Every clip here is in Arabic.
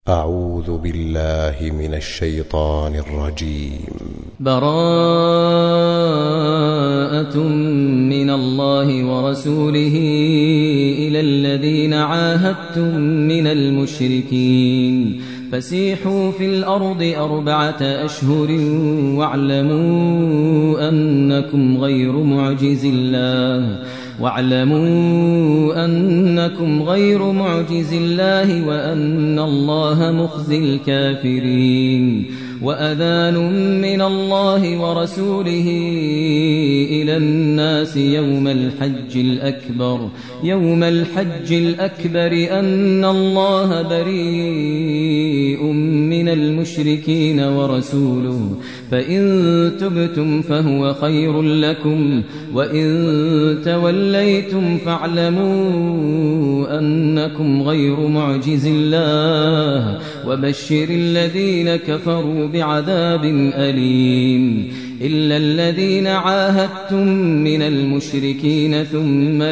أعوذ بالله من الشيطان الرجيم. براءة من الله ورسوله إلى الذين عاهدتم من المشركين فسيحوا في الأرض 4 أشهر واعلموا أنكم غير معجز الله وأن الله مخزي الكافرين. وأذان من الله ورسوله إلى الناس يوم الحج الأكبر أن الله بريء من المشركين ورسوله فإن تبتم فهو خير لكم وإن توليتم فاعلموا أنكم غير معجز الله وبشر الذين كفروا بعذاب أليم. إلا الذين عاهدتم من المشركين ثم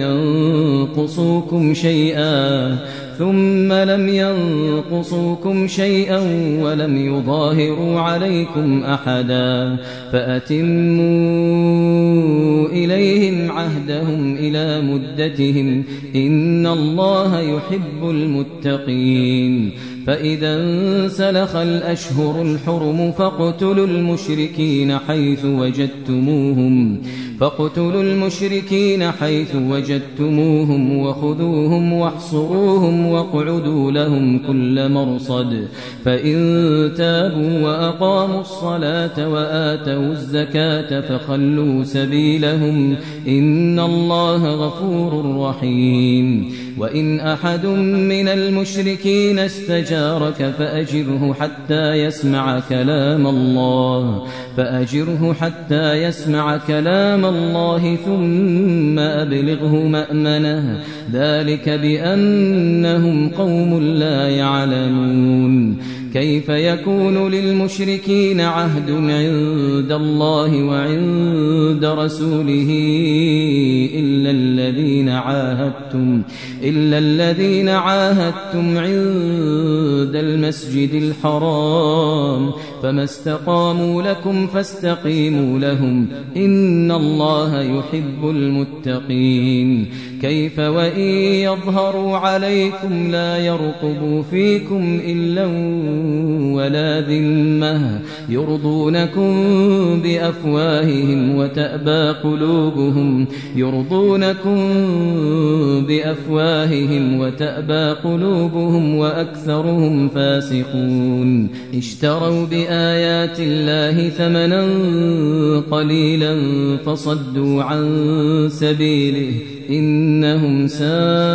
لم ينقصوكم شيئا ولم يظاهروا عليكم أحدا فأتموا إليهم عهدهم إلى مدتهم إن الله يحب المتقين. فإذا انسلخ الأشهر الحرم فاقتلوا المشركين حيث وجدتموهم وخذوهم واحصروهم واقعدوا لهم كل مرصد. فإن تابوا وأقاموا الصلاة وآتوا الزكاة فخلوا سبيلهم إن الله غفور رحيم. وإن أحد من المشركين استجارك فأجره حتى يسمع كلام الله ثم أبلغه مأمنه ذلك بأنهم قوم لا يعلمون. كيف يكون للمشركين عهد عند الله وعند رسوله إلا الذين عاهدتم عند المسجد الحرام فما استقاموا لكم فاستقيموا لهم إن الله يحب المتقين. كيف وإن يظهروا عليكم لا يرقبوا فيكم إلا ولا ذمة يرضونكم بأفواههم وتأبى قلوبهم وأكثرهم فاسقون. اشتروا بآيات الله ثمنا قليلا فصدوا عن سبيله إنهم ساء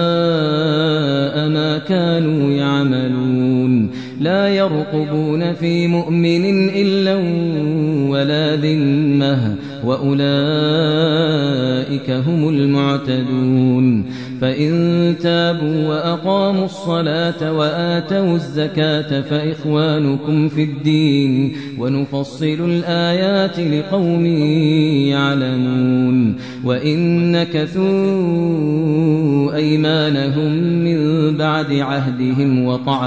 ما كانوا يعملون. لا يرقبون في مؤمن إلا ولا ذمة وأولئك هم المعتدون. فإن تابوا وأقاموا الصلاة وآتوا الزكاة فإخوانكم في الدين ونفصل الآيات لقوم يعلمون. وإن نكثوا أيمانهم من بعد عهدهم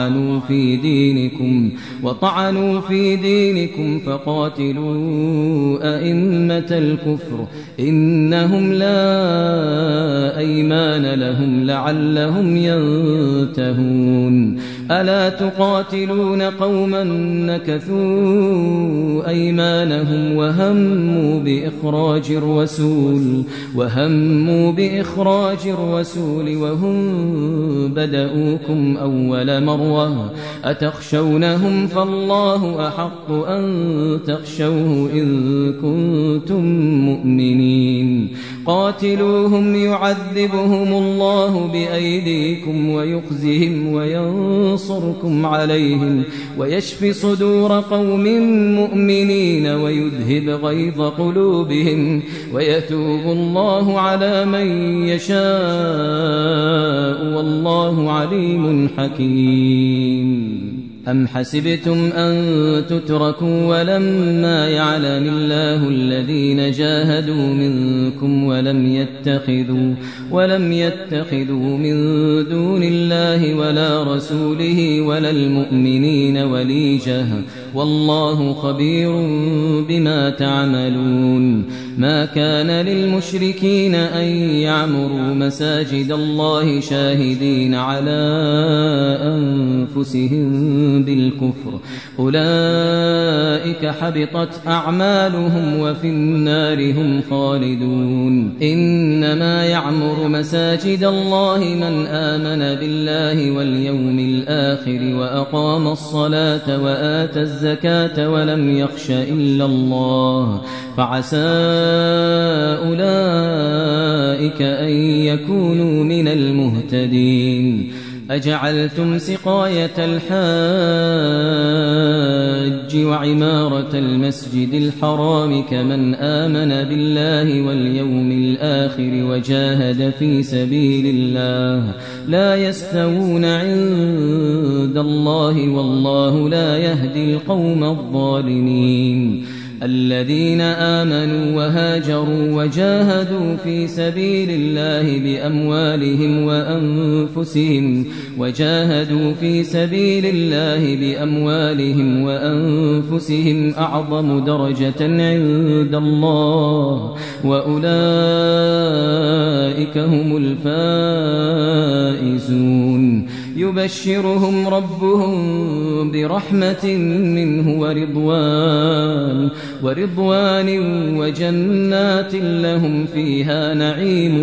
وطعنوا في دينكم فقاتلوا أئمة الكفر إنهم لا أيمان لهم لعلهم ينتهون. ألا تقاتلون قوما نكثوا أيمانهم وهموا بإخراج الرسول وهم بدؤوكم أول مرة أتخشونهم فالله أحق أن تخشوه إن كنتم مؤمنين. قاتلوهم يعذبهم الله بأيديكم ويخزهم وينصركم عليهم ويشف صدور قوم مؤمنين ويذهب غيظ قلوبهم ويتوب الله على من يشاء والله عليم حكيم. أم حسبتم أن تتركوا ولما يعلم الله الذين جاهدوا منكم ولم يتخذوا من دون الله ولا رسوله ولا المؤمنين وليجة والله خبير بما تعملون ما كان للمشركين أن يعمروا مساجد الله شاهدين على أنفسهم بالكفر أولئك حبطت أعمالهم وفي النار هم خالدون إنما يعمر مساجد الله من آمن بالله واليوم الآخر وأقام الصلاة وآتى الزكاة ولم يخش إلا الله فعسى أولئك أن يكونوا من المهتدين أجعلتم سقاية الحاج وعمارة المسجد الحرام كمن آمن بالله واليوم الآخر وجاهد في سبيل الله لا يستوون عند الله والله لا يهدي القوم الظالمين الذين آمنوا وهاجروا وجاهدوا في سبيل الله بأموالهم وأنفسهم أعظم درجة عند الله وأولئك هم الفائزون يبشرهم ربهم برحمة منه ورضوان وجنات لهم فيها نعيم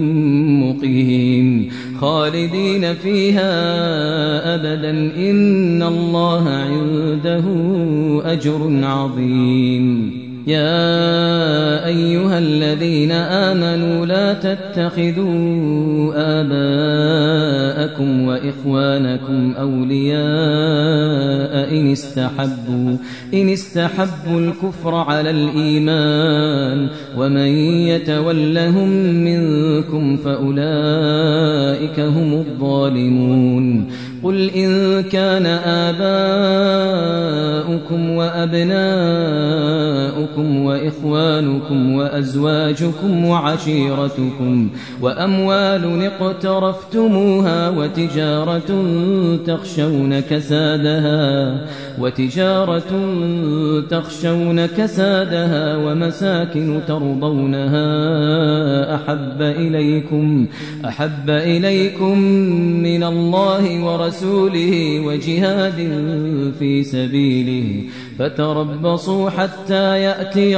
مقيم خالدين فيها أبدا إن الله عنده أجر عظيم يا أيها الذين آمنوا لا تتخذوا آباءكم وإخوانكم أولياء إن استحبوا الكفر على الإيمان ومن يتولهم منكم فأولئك هم الظالمون قل إن كان آباؤكم وأبناؤكم وإخوانكم وأزواجكم وعشيرتكم وأموال اقترفتموها وتجارة تخشون كسادها ومساكن ترضونها أحب إليكم من الله ورسوله وجهاد في سبيله فتربصوا حتى يأتي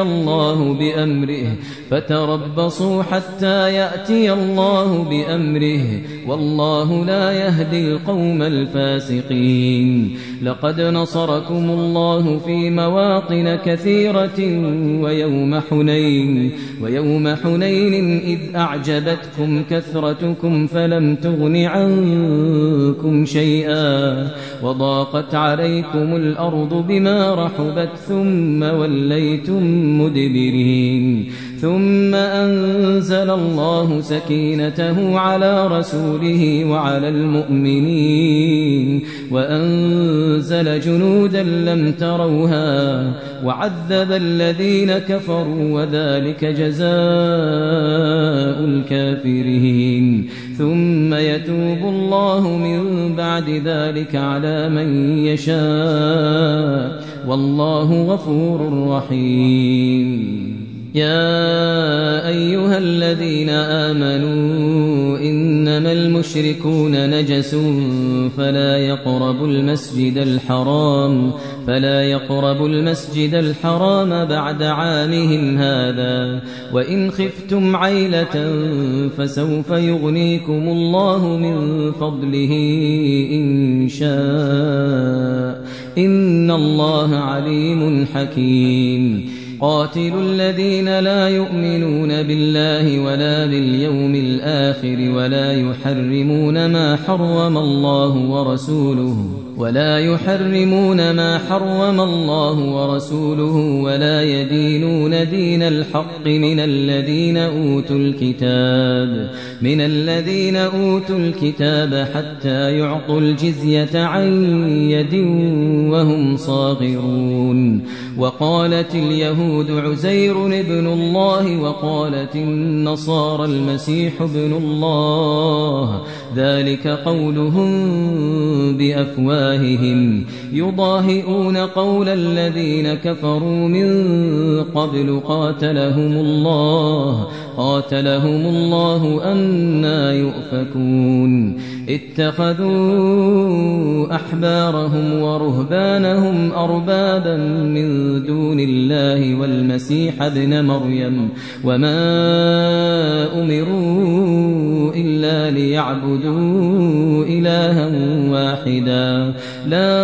الله بأمره والله لا يهدي القوم الفاسقين لقد نصركم الله في مواطن كثيرة ويوم حنين إذ أعجبتكم كثرتكم فلم تغن عنكم شيئا وضاقت عليكم الأرض بما رحبت ثم وليتم مدبرين ثم أنزل الله سكينته على رسوله وعلى المؤمنين وأنزل جنودا لم تروها وعذب الذين كفروا وذلك جزاء الكافرين ثم يتوب الله من بعد ذلك على من يشاء والله غفور رحيم يا أيها الذين آمنوا إنما المشركون نجس فلا يقربوا المسجد الحرام بعد عامهم هذا وإن خفتم عيلة فسوف يغنيكم الله من فضله إن شاء إن الله عليم حكيم قاتلوا الذين لا يؤمنون بالله ولا باليوم الآخر ولا يحرمون ما حرم الله ورسوله ولا يدينون دين الحق من الذين أوتوا الكتاب حتى يعطوا الجزية عن يد وهم صاغرون. وقالت اليهود عزير ابن الله وقالت النصارى المسيح ابن الله، ذلك قولهم بأفواههم يضاهئون قول الذين كفروا من قبل قاتلهم الله أنى يؤفكون. اتخذوا أحبارهم ورهبانهم أربابا من دون الله والمسيح ابن مريم وما أمروا إلا ليعبدوا إلها واحدا لا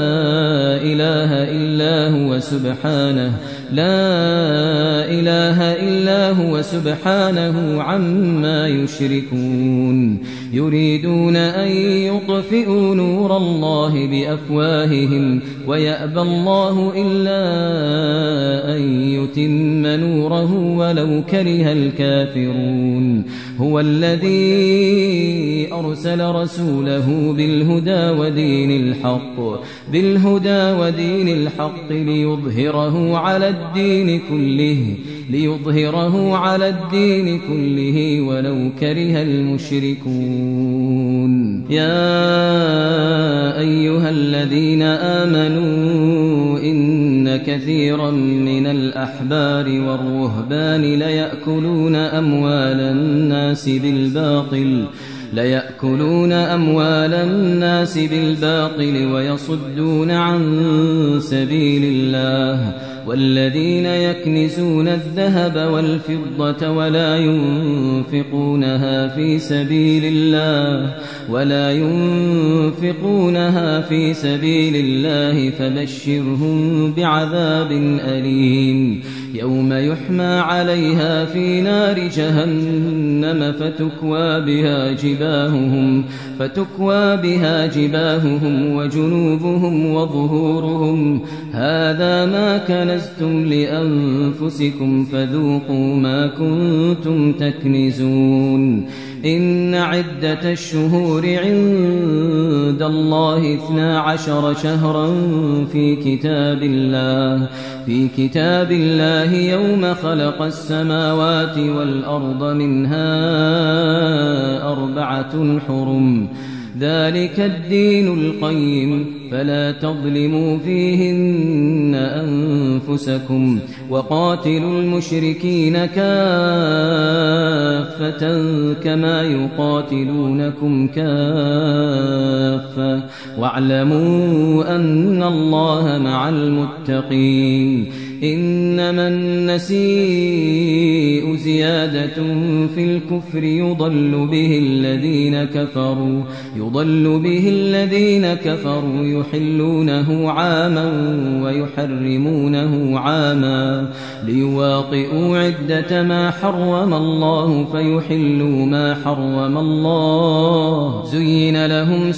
إله إلا هو سبحانه عما يشركون. يريدون أن يطفئوا نور الله بأفواههم ويأبى الله إلا أن يتم نوره ولو كره الكافرون. هو الذي أرسل رسوله بالهدى ودين الحق ليظهره على الدين كله ولو كره المشركون. يا أيها الذين آمنوا إن كثيرا من الأحبار والرهبان ليأكلون أموال الناس بالباطل ويصدون عن سبيل الله. والذين يكنزون الذهب والفضة ولا ينفقونها في سبيل الله فبشرهم بعذاب أليم. يوم يحمى عليها في نار جهنم فتكوى بها جباههم وجنوبهم وظهورهم هذا ما كنزتم لأنفسكم فذوقوا ما كنتم تكنزون. إن عدة الشهور عند الله 12 شهرا في كتاب الله يوم خلق السماوات والأرض منها 4 حرم ذلك الدين القيم فلا تظلموا فيهن أنفسكم وقاتلوا المشركين كافة كما يقاتلونكم كافة واعلموا أن الله مع المتقين. إنما النسيء زيادة في الكفر يضل به الذين كفروا يحلونه عاما ويحرمونه عاما ليواطئوا عدة ما حرم الله فيحلوا ما حرم الله. زين لهم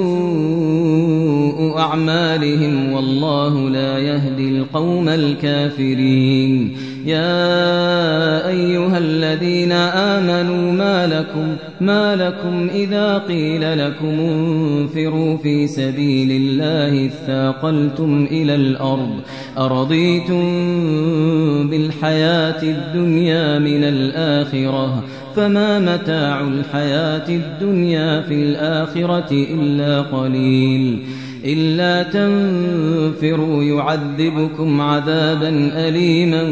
سوء أعمالهم والله لا يهدي القوم الكافرين. يا أيها الذين آمنوا ما لكم إذا قيل لكم انفروا في سبيل الله اثاقلتم إلى الأرض أرضيتم بالحياة الدنيا من الآخرة فما متاع الحياة الدنيا في الآخرة إلا قليل. إلا تنفروا يعذبكم عذابا أليما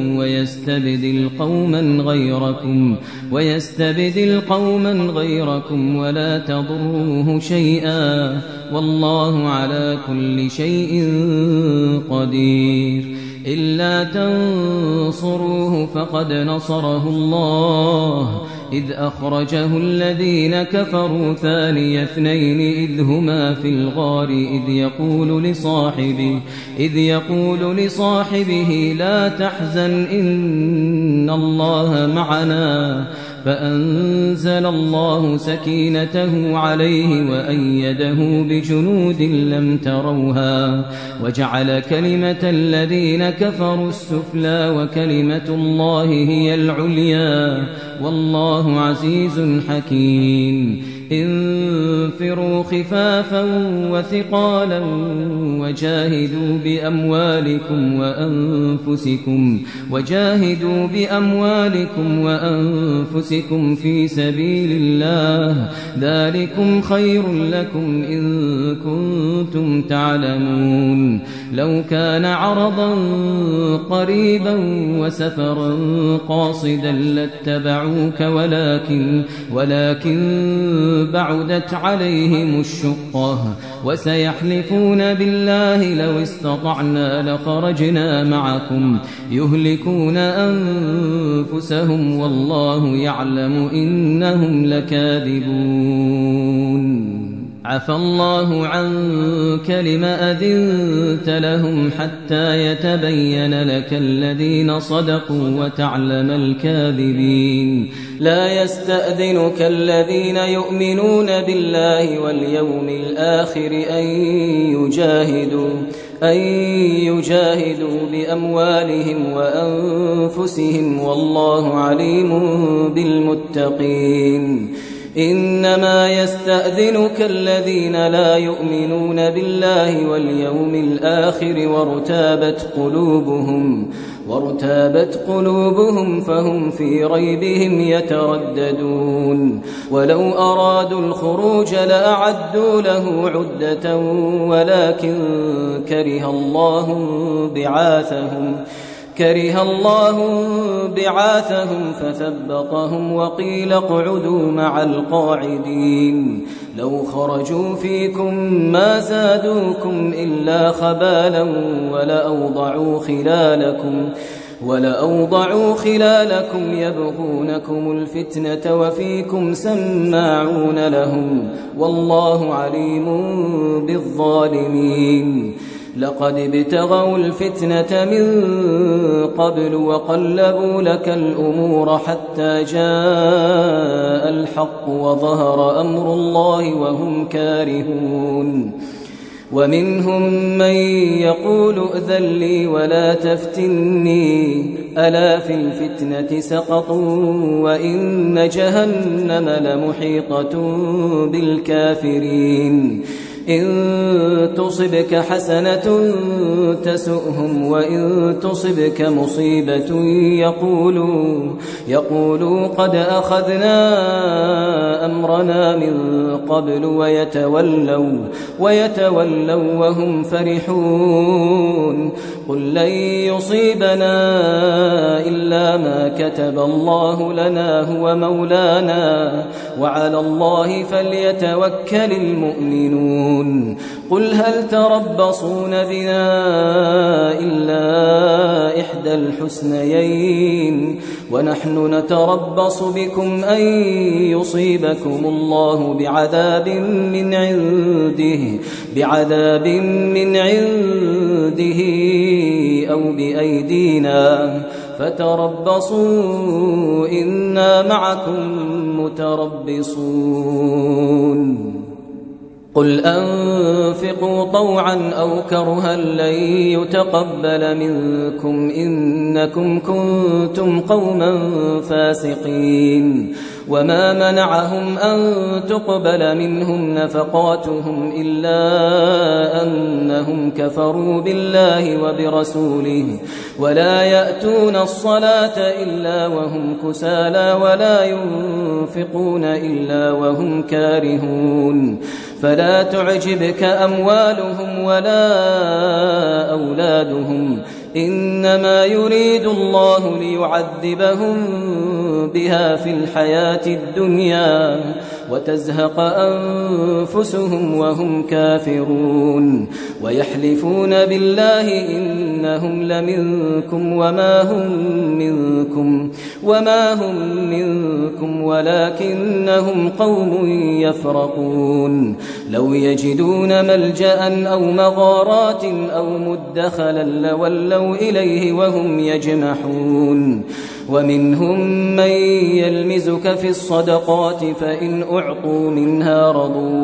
ويستبدل قوما غيركم ولا تضروه شيئا والله على كل شيء قدير. إلا تنصروه فقد نصره الله إذ أخرجه الذين كفروا ثاني اثنين إذ هما في الغار إذ يقول لصاحبه لا تحزن إن الله معنا فأنزل الله سكينته عليه وأيده بجنود لم تروها وجعل كلمة الذين كفروا السفلى وكلمة الله هي العليا والله عزيز حكيم انفروا خفافا وثقالا وجاهدوا بأموالكم وأنفسكم في سبيل الله ذلكم خير لكم إن كنتم تعلمون لو كان عرضا قريبا وسفرا قاصدا لاتبعوك ولكن بعدت عليهم الشقة وسيحلفون بالله لو استطعنا لخرجنا معكم يهلكون أنفسهم والله يعلم إنهم لكاذبون عفى الله عنك لما أذنت لهم حتى يتبين لك الذين صدقوا وتعلم الكاذبين لا يستأذنك الذين يؤمنون بالله واليوم الآخر أن يجاهدوا بأموالهم وأنفسهم والله عليم بالمتقين إنما يستأذنك الذين لا يؤمنون بالله واليوم الآخر وارتابت قلوبهم فهم في ريبهم يترددون ولو أرادوا الخروج لأعدوا له عدة ولكن كره الله بعاثهم فثبطهم وقيل اقعدوا مع القاعدين لو خرجوا فيكم ما زادوكم إلا خبالا ولأوضعوا خلالكم يبغونكم الفتنة وفيكم سماعون لهم والله عليم بالظالمين لقد ابتغوا الفتنة من قبل وقلبوا لك الأمور حتى جاء الحق وظهر أمر الله وهم كارهون ومنهم من يقول ائذن لي ولا تفتني ألا في الفتنة سقطوا وإن جهنم لمحيطة بالكافرين إن تصبك حسنة تسؤهم وإن تصبك مصيبة يقولوا قد أخذنا أمرنا من قبل ويتولوا وهم فرحون قل لن يصيبنا إلا ما كتب الله لنا هو مولانا وعلى الله فليتوكل المؤمنون قل هل تربصون بنا إلا إحدى الحسنيين عنه نتربص بكم أن يصيبكم الله بعذاب من عنده أو بأيدينا فتربصوا إنا معكم متربصون قل أنفقوا طوعا أو كرها لن يتقبل منكم إنكم كنتم قوما فاسقين وما منعهم أن تقبل منهم نفقاتهم إلا أنهم كفروا بالله وبرسوله ولا يأتون الصلاة إلا وهم كسالى ولا ينفقون إلا وهم كارهون فلا تعجبك أموالهم ولا أولادهم إنما يريد الله ليعذبهم بها في الحياة الدنيا وتزهق أنفسهم وهم كافرون ويحلفون بالله إنهم لمنكم وما هم منكم ولكنهم قوم يفرقون لو يجدون ملجأ أو مغارات أو مدخلا لولوا إليه وهم يجمحون ومنهم من يلمزك في الصدقات فإن أعطوا منها رضوا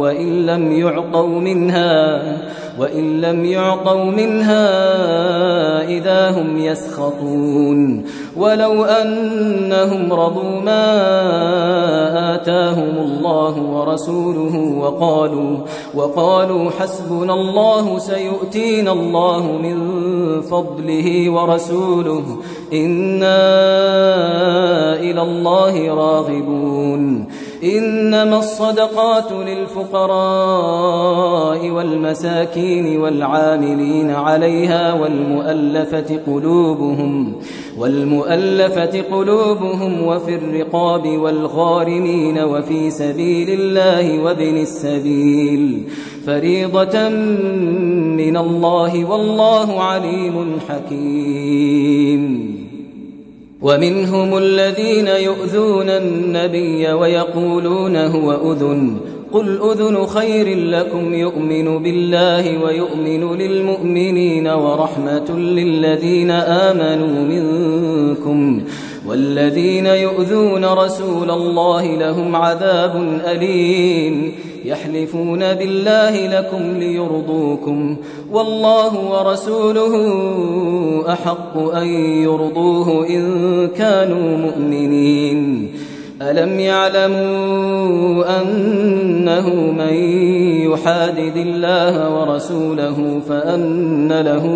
وإن لم يعطوا منها إذا هم يسخطون ولو أنهم رضوا ما آتاهم الله ورسوله وقالوا حسبنا الله سيؤتينا الله من فضله ورسوله إنا إلى الله راغبون إنما الصدقات للفقراء والمساكين والعاملين عليها والمؤلفة قلوبهم وفي الرقاب والغارمين وفي سبيل الله وابن السبيل فريضة من الله والله عليم حكيم ومنهم الذين يؤذون النبي ويقولون هو أذن قل أذن خير لكم يؤمن بالله ويؤمن للمؤمنين ورحمة للذين آمنوا منكم والذين يؤذون رسول الله لهم عذاب أليم يحلفون بالله لكم ليرضوكم والله ورسوله أحق أن يرضوه إن كانوا مؤمنين ألم يعلموا أنه من يحادد الله ورسوله فأن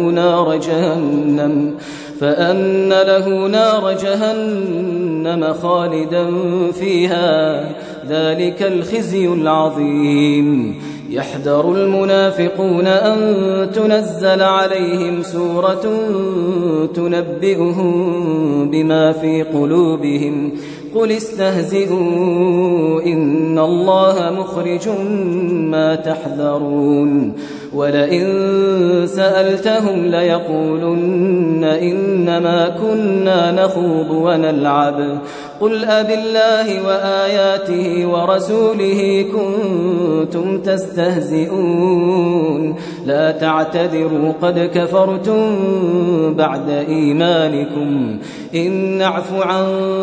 له نار جهنم خالدا فيها ذلك الخزي العظيم يحذر المنافقون أن تنزل عليهم سورة تنبئهم بما في قلوبهم قل استهزئوا إن الله مخرج ما تحذرون ولئن سألتهم ليقولن إنما كنا نخوض ونلعب قل أبالله وآياته ورسوله كنتم تستهزئون لا تعتذروا قد كفرتم بعد إيمانكم إن نعف عن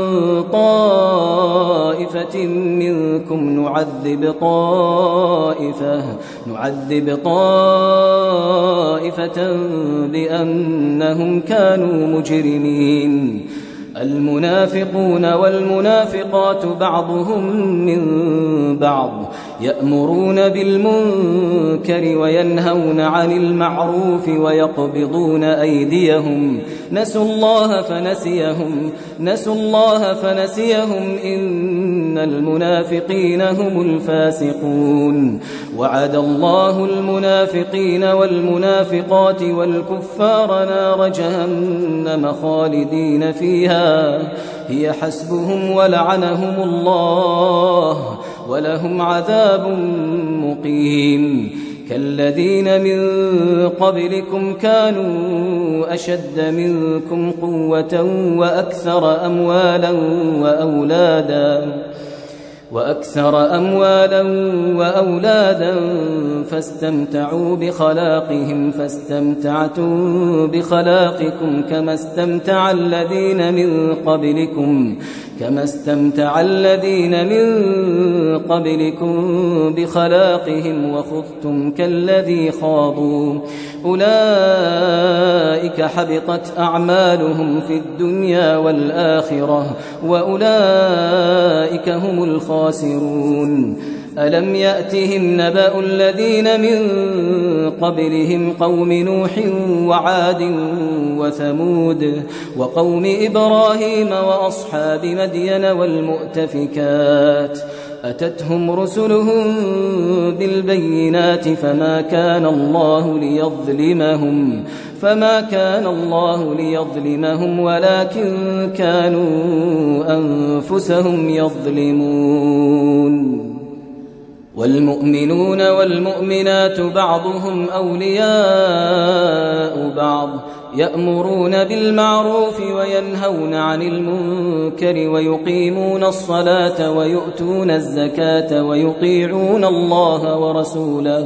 طائفة منكم نعذب طائفة بأنهم كانوا مجرمين المنافقون والمنافقات بعضهم من بعض يأمرون بالمنكر وينهون عن المعروف ويقبضون أيديهم نسوا الله فنسيهم إن المنافقين هم الفاسقون وعد الله المنافقين والمنافقات والكفار نار جهنم خالدين فيها هي حسبهم ولعنهم الله ولهم عذاب مقيم كالذين من قبلكم كانوا أشد منكم قوة وأكثر أموالا وأولادا فاستمتعوا بخلاقهم فاستمتعتم بخلاقكم كما استمتع الذين من قبلكم بخلاقهم وخضتم كالذي خاضوا أولئك حبطت أعمالهم في الدنيا والآخرة وأولئك هم الخاسرون ألم يأتهم نبأ الذين من قبلهم قوم نوح وعاد وثمود وقوم إبراهيم وأصحاب مدين والمؤتفكات أتتهم رسلهم بالبينات فما كان الله ليظلمهم ولكن كانوا أنفسهم يظلمون والمؤمنون والمؤمنات بعضهم أولياء بعض يأمرون بالمعروف وينهون عن المنكر ويقيمون الصلاة ويؤتون الزكاة ويطيعون الله ورسوله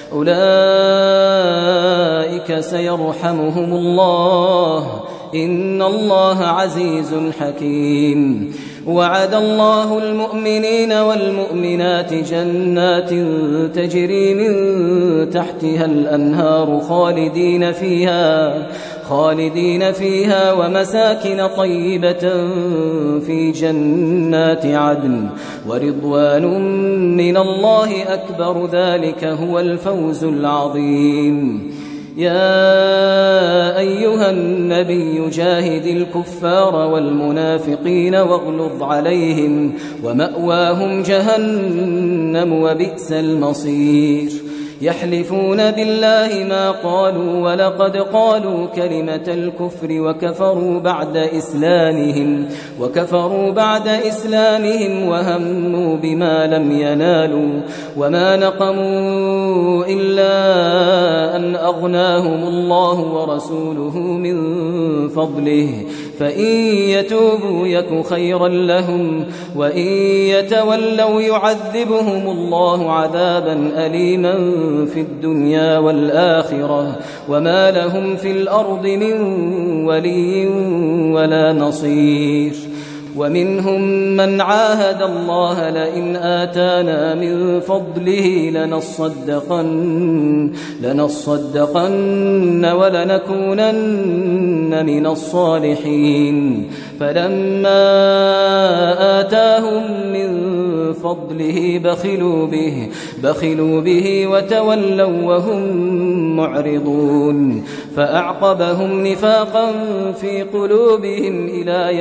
أولئك سيرحمهم الله إن الله عزيز حكيم. وعد الله المؤمنين والمؤمنات جنات تجري من تحتها الأنهار خالدين فيها ومساكن طيبة في جنات عدن ورضوان من الله أكبر ذلك هو الفوز العظيم. يا أيها النبي جاهد الكفار والمنافقين واغلظ عليهم ومأواهم جهنم وبئس المصير. يحلفون بالله ما قالوا ولقد قالوا كلمة الكفر وكفروا بعد إسلامهم وهموا بما لم ينالوا وما نقموا إلا أن أغناهم الله ورسوله من فضله فإن يتوبوا يك خيرا لهم وإن يتولوا يعذبهم الله عذابا أليما في الدنيا والآخرة وما لهم في الأرض من ولي ولا نصير. ومنهم من عاهد الله لئن آتانا من فضله لنصدقن ولنكونن من الصالحين فلما آتاهم من فضله بخلوا به وتولوا وهم معرضون فأعقبهم نفاقا في قلوبهم إلى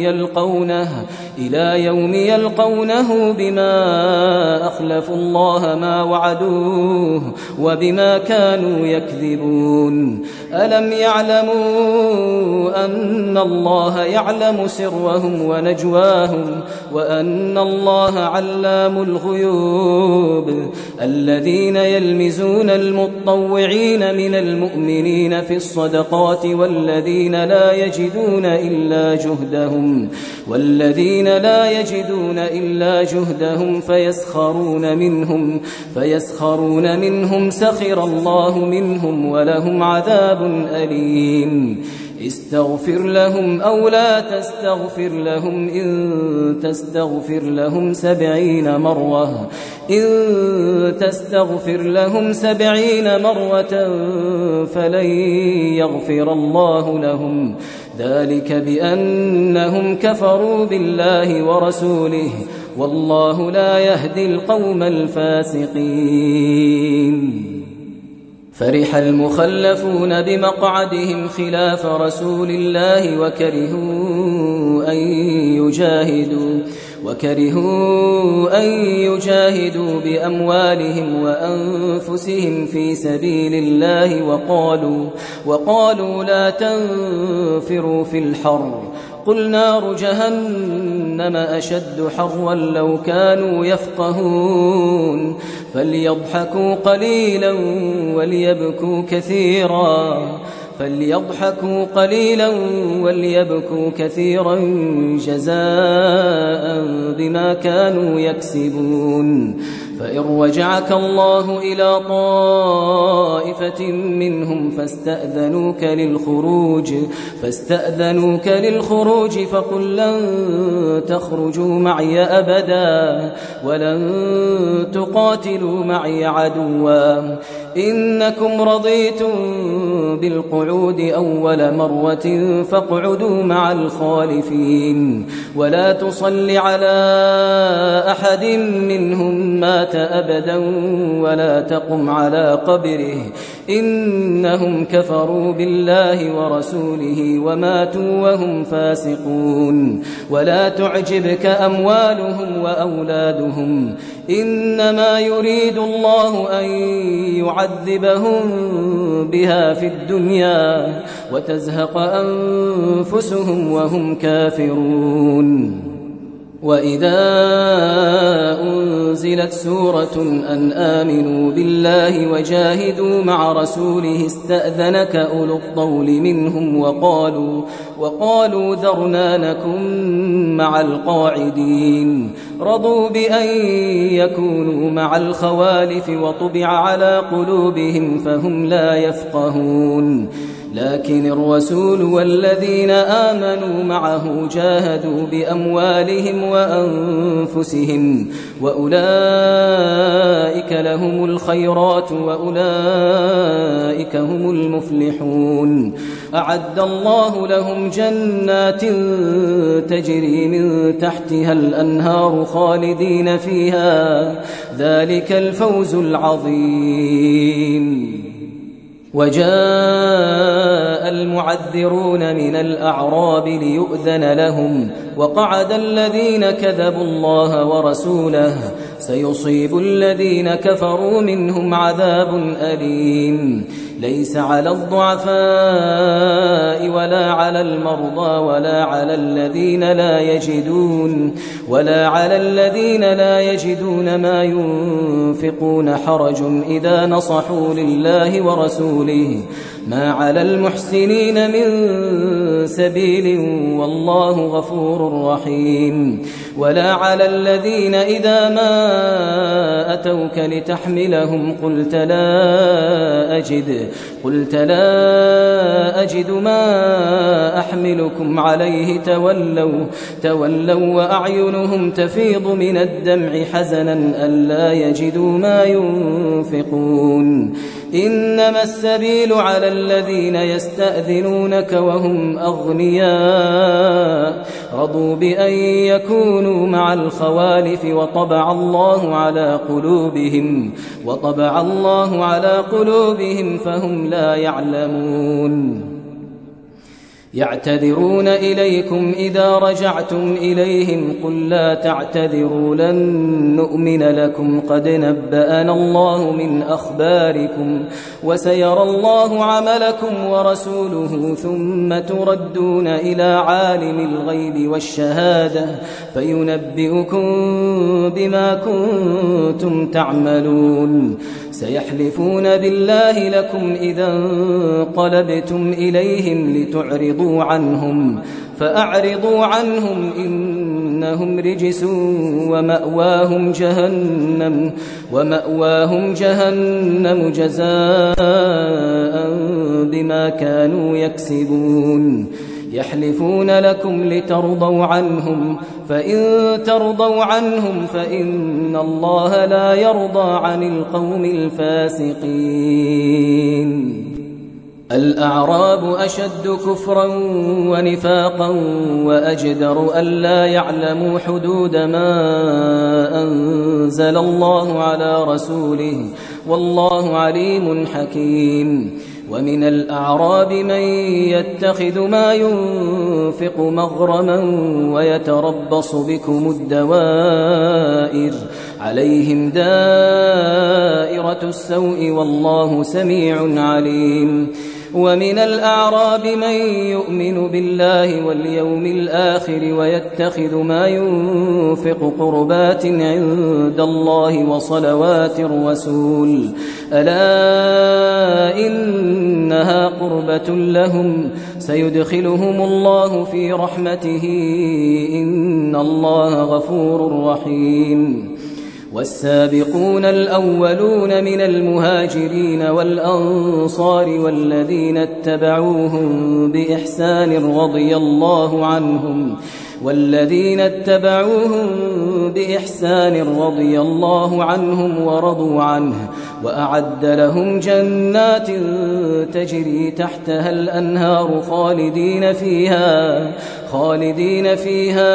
يوم يلقونه بما أخلفوا الله ما وعدوه وبما كانوا يكذبون. ألم يعلموا أن الله يعلم سرهم ونجواهم وأن الله علام الغيوب. الذين يلمزون المتطوعين من المؤمنين في الصدقات والذين لا يجدون إلا جهدهم فيسخرون منهم سخر الله منهم ولهم عذاب أليم. استغفر لهم أو لا تستغفر لهم إن تستغفر لهم 70 مرة فلن يغفر الله لهم ذلك بأنهم كفروا بالله ورسوله والله لا يهدي القوم الفاسقين. فرح المخلفون بمقعدهم خلاف رسول الله وكرهوا أن يجاهدوا بأموالهم وأنفسهم في سبيل الله وقالوا لا تنفروا في الحر قل نار جهنم أشد حرا لو كانوا يفقهون فليضحكوا قليلا وليبكوا كثيرا جزاء بما كانوا يكسبون. فإن رجعك الله إلى طائفة منهم فاستأذنوك للخروج فقل لن تخرجوا معي أبدا ولن تقاتلوا معي عدوا إنكم رضيتم بالقعود أول مرة فاقعدوا مع الخالفين ولا تصل على أحد منهم مات أبدا ولا تقم على قبره إنهم كفروا بالله ورسوله وماتوا وهم فاسقون. ولا تعجبك أموالهم وأولادهم إنما يريد الله أن يعذبهم بها في الدنيا وتزهق أنفسهم وهم كافرون. وإذا أنزلت سورة أن آمنوا بالله وجاهدوا مع رسوله استأذنك أولو الطول منهم وقالوا ذرنا نكن مع القاعدين رضوا بأن يكونوا مع الخوالف وطبع على قلوبهم فهم لا يفقهون لكن الرسول والذين آمنوا معه جاهدوا بأموالهم وأنفسهم وأولئك لهم الخيرات وأولئك هم المفلحون أعد الله لهم جنات تجري من تحتها الأنهار خالدين فيها ذلك الفوز العظيم وجاء المعذرون من الأعراب ليؤذن لهم وقعد الذين كذبوا الله ورسوله سيصيب الذين كفروا منهم عذاب أليم ليس على الضعفاء ولا على المرضى ولا على الذين لا يجدون ما ينفقون حرج إذا نصحوا لله ورسوله ما على المحسنين من سبيل والله غفور رحيم ولا على الذين إذا ما أتوك لتحملهم قلت لا أجد ما أحملكم عليه تولوا وأعينهم تفيض من الدمع حزنا ألا يجدوا ما ينفقون إنما السبيل على الذين يستأذنونك وهم أغنياء رضوا بأن يكونوا مع الخوالف وطبع الله على قلوبهم فهم لا يعلمون يعتذرون إليكم إذا رجعتم إليهم قل لا تعتذروا لن نؤمن لكم قد نبأنا الله من أخباركم وسيرى الله عملكم ورسوله ثم تردون إلى عالم الغيب والشهادة فينبئكم بما كنتم تعملون سيحلفون بالله لكم إذا انقلبتم إليهم لتعرضوا عنهم فأعرضوا عنهم إنهم رجس ومأواهم جهنم جزاء بما كانوا يكسبون يحلفون لكم لترضوا عنهم فإن ترضوا عنهم فإن الله لا يرضى عن القوم الفاسقين الأعراب أشد كفرا ونفاقا وأجدر ألا يعلموا حدود ما أنزل الله على رسوله والله عليم حكيم ومن الأعراب من يتخذ ما ينفق مغرما ويتربص بكم الدوائر عليهم دائرة السوء والله سميع عليم ومن الأعراب من يؤمن بالله واليوم الآخر ويتخذ ما ينفق قربات عند الله وصلوات الرسول ألا إنها قربة لهم سيدخلهم الله في رحمته إن الله غفور رحيم والسابقون الأولون من المهاجرين والأنصار والذين اتبعوهم بإحسان رضي الله عنهم ورضوا عنه وأعد لهم جنات تجري تحتها الأنهار خالدين فيها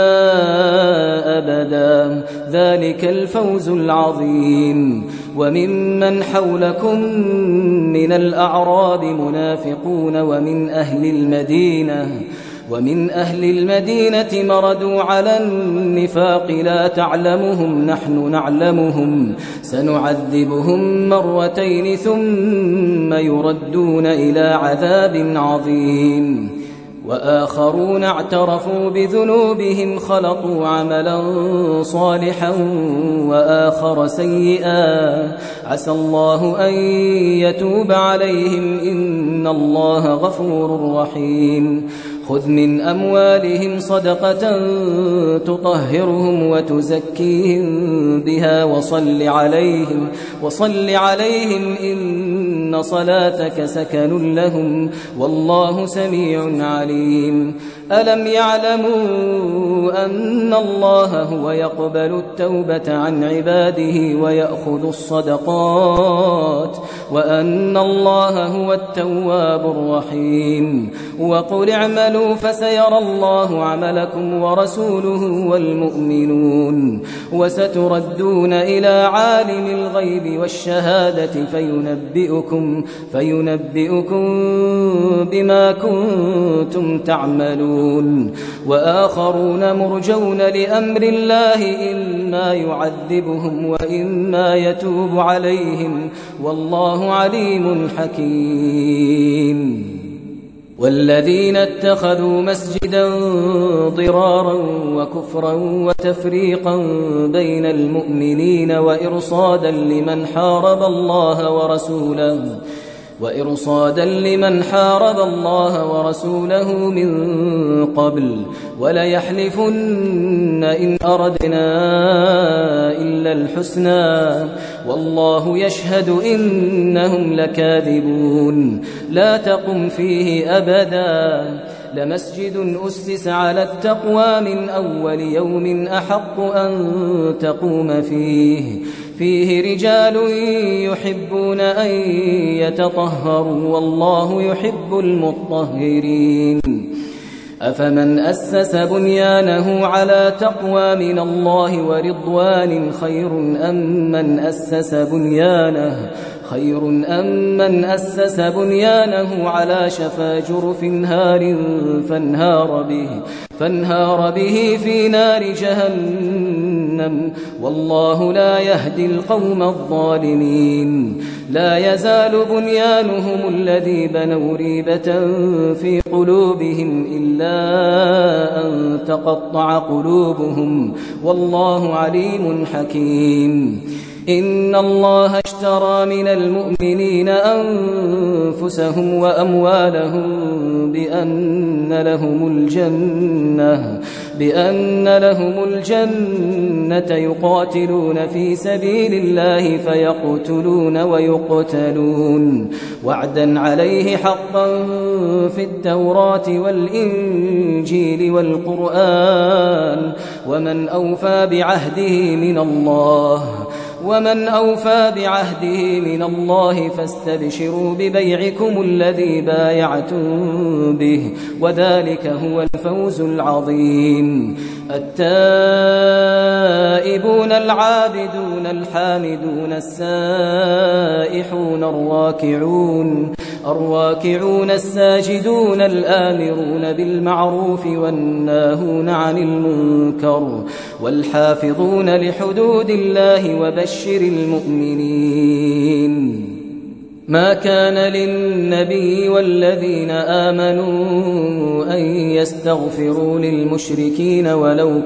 أبدا ذلك الفوز العظيم وممن حولكم من الأعراب منافقون ومن أهل المدينة مردوا على النفاق لا تعلمهم نحن نعلمهم سنعذبهم مرتين ثم يردون إلى عذاب عظيم وآخرون اعترفوا بذنوبهم خلطوا عملا صالحا وآخر سيئا عسى الله أن يتوب عليهم إن الله غفور رحيم خذ من أموالهم صدقة تطهرهم وتزكيهم بها وصل عليهم إن صلاتك سكن لهم والله سميع عليم ألم يعلموا أن الله هو يقبل التوبة عن عباده ويأخذ الصدقات وأن الله هو التواب الرحيم وقل اعملوا فسيرى الله عملكم ورسوله والمؤمنون وستردون إلى عالم الغيب والشهادة فينبئكم بما كنتم تعملون وآخرون مرجون لأمر الله إما يعذبهم وإما يتوب عليهم والله عليم حكيم والذين اتخذوا مسجدا ضرارا وكفرا وتفريقا بين المؤمنين وإرصادا لمن حارب الله ورسوله من قبل وليحلفن إن أردنا إلا الحسنى والله يشهد إنهم لكاذبون لا تقم فيه أبدا لمسجد أسس على التقوى من أول يوم أحق أن تقوم فيه رجال يحبون أن يتطهروا والله يحب المطهرين أفمن أسس بنيانه على تقوى من الله ورضوان خير أم من أسس بنيانه على شفا جرف هار فانهار به في نار جهنم والله لا يهدي القوم الظالمين لا يزال بنيانهم الذي بنوا ريبة في قلوبهم إلا أن تقطع قلوبهم والله عليم حكيم إن الله اشترى من المؤمنين أنفسهم وأموالهم بأن لهم الجنة يقاتلون في سبيل الله فيقتلون ويقتلون وعدا عليه حقا في التوراة والإنجيل والقرآن ومن أوفى بعهده من الله فاستبشروا ببيعكم الذي بايعتم به وذلك هو الفوز العظيم التائبون العابدون الحامدون السائحون الراكعون الساجدون الآمرون بالمعروف والناهون عن المنكر والحافظون لحدود الله وبشر المؤمنين ما كان للنبي والذين آمنوا أن يستغفروا للمشركين ولو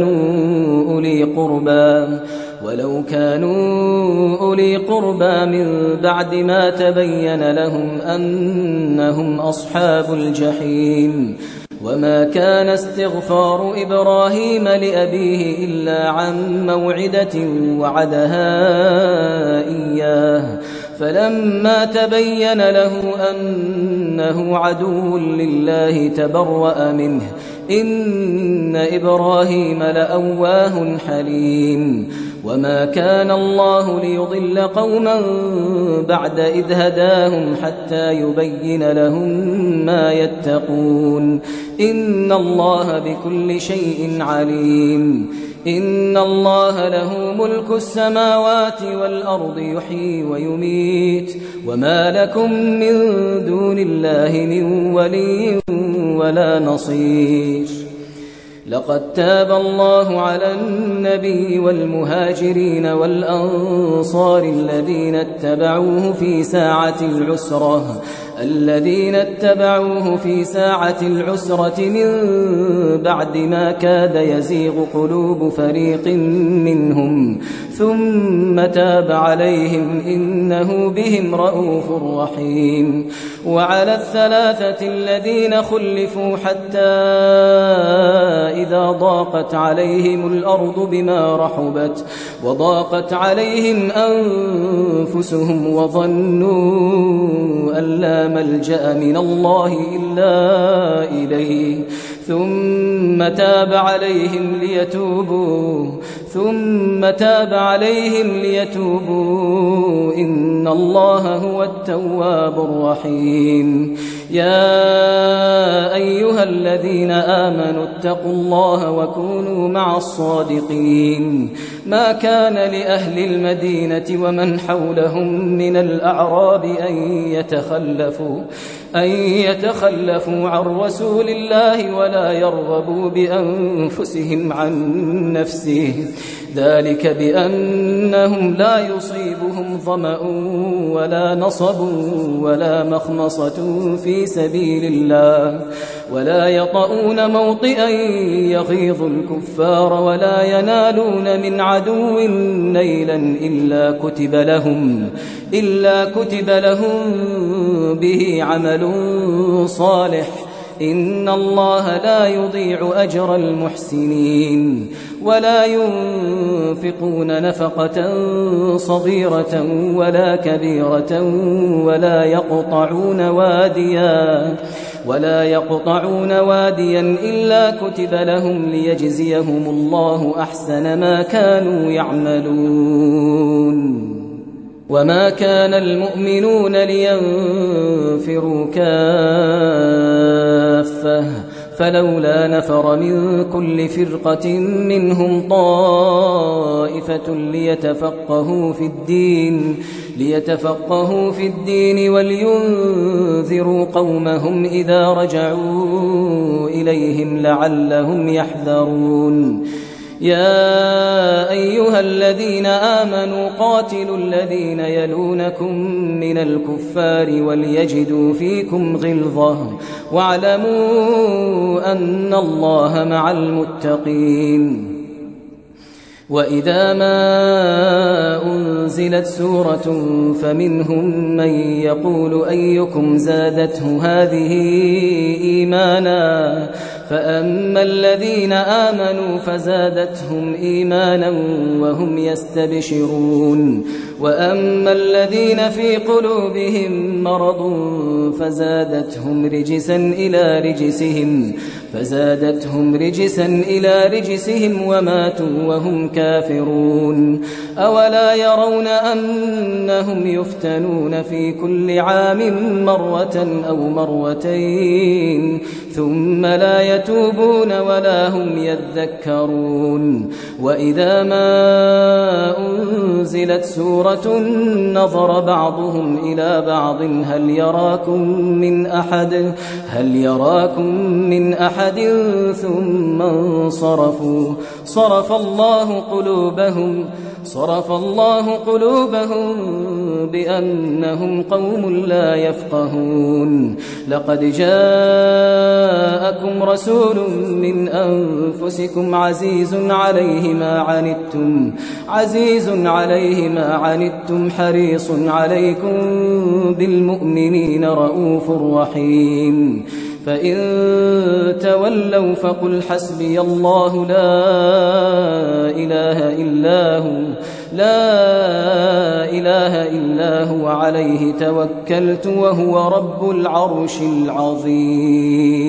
كانوا أولي قربى من بعد ما تبين لهم أنهم أصحاب الجحيم وما كان استغفار إبراهيم لأبيه إلا عن موعدة وعدها إياه فلما تبين له أنه عدو لله تبرأ منه إن إبراهيم لأواه حليم وما كان الله ليضل قوما بعد إذ هداهم حتى يبين لهم ما يتقون إن الله بكل شيء عليم إن الله له ملك السماوات والأرض يحيي ويميت وما لكم من دون الله من ولي ولا نصير لقد تاب الله على النبي والمهاجرين والأنصار الذين اتبعوه في ساعة العسرة من بعد ما كاد يزيغ قلوب فريق منهم ثم تاب عليهم إنه بهم رءوف رحيم. وعلى الثلاثة الذين خلفوا حتى إذا ضاقت عليهم الأرض بما رحبت وضاقت عليهم أنفسهم وظنوا أن لا ملجأ من الله إلا إليه ثم تاب عليهم ليتوبوا إن الله هو التواب الرحيم. يا أيها الذين آمنوا اتقوا الله وكونوا مع الصادقين. ما كان لأهل المدينة ومن حولهم من الأعراب أن يتخلفوا عن رسول الله ولا يرغبوا بأنفسهم عن نفسه ذلك بأنهم لا يصيبهم ظمأ ولا نصب ولا مخمصة في سبيل الله ولا يطؤون موطئا يغيظ الكفار ولا ينالون من عدو نيلا إلا كتب لهم به عمل صالح إن الله لا يضيع أجر المحسنين. ولا ينفقون نفقة صغيرة ولا كبيرة ولا يقطعون واديا إلا كتب لهم ليجزيهم الله أحسن ما كانوا يعملون. وما كان المؤمنون لينفروا كافة فلولا نفر من كل فرقة منهم طائفة ليتفقهوا في الدين ولينذروا قومهم إذا رجعوا إليهم لعلهم يحذرون. يا أيها الذين آمنوا قاتلوا الذين يلونكم من الكفار وليجدوا فيكم غلظة واعلموا أن الله مع المتقين. وإذا ما أنزلت سورة فمنهم من يقول أيكم زادته هذه إيمانا فأما الذين آمنوا فزادتهم إيمانا وهم يستبشرون وأما الذين في قلوبهم مرض فزادتهم رجسا إلى رجسهم وماتوا وهم كافرون. أولا يرون أنهم يفتنون في كل عام مرة أو مرتين ثم لا يتوبون ولا هم يذكرون. وإذا ما أنزلت سورة نظر بعضهم إلى بعض هل يراكم من أحد ثم انصرفوا صرف الله قلوبهم بأنهم قوم لا يفقهون. لقد جاءكم رسول من أنفسكم عزيز عليه ما عنتم حريص عليكم بالمؤمنين رؤوف رحيم. فإن تولوا فقل حسبي الله لا إله إلا هو عليه توكلت وهو رب العرش العظيم.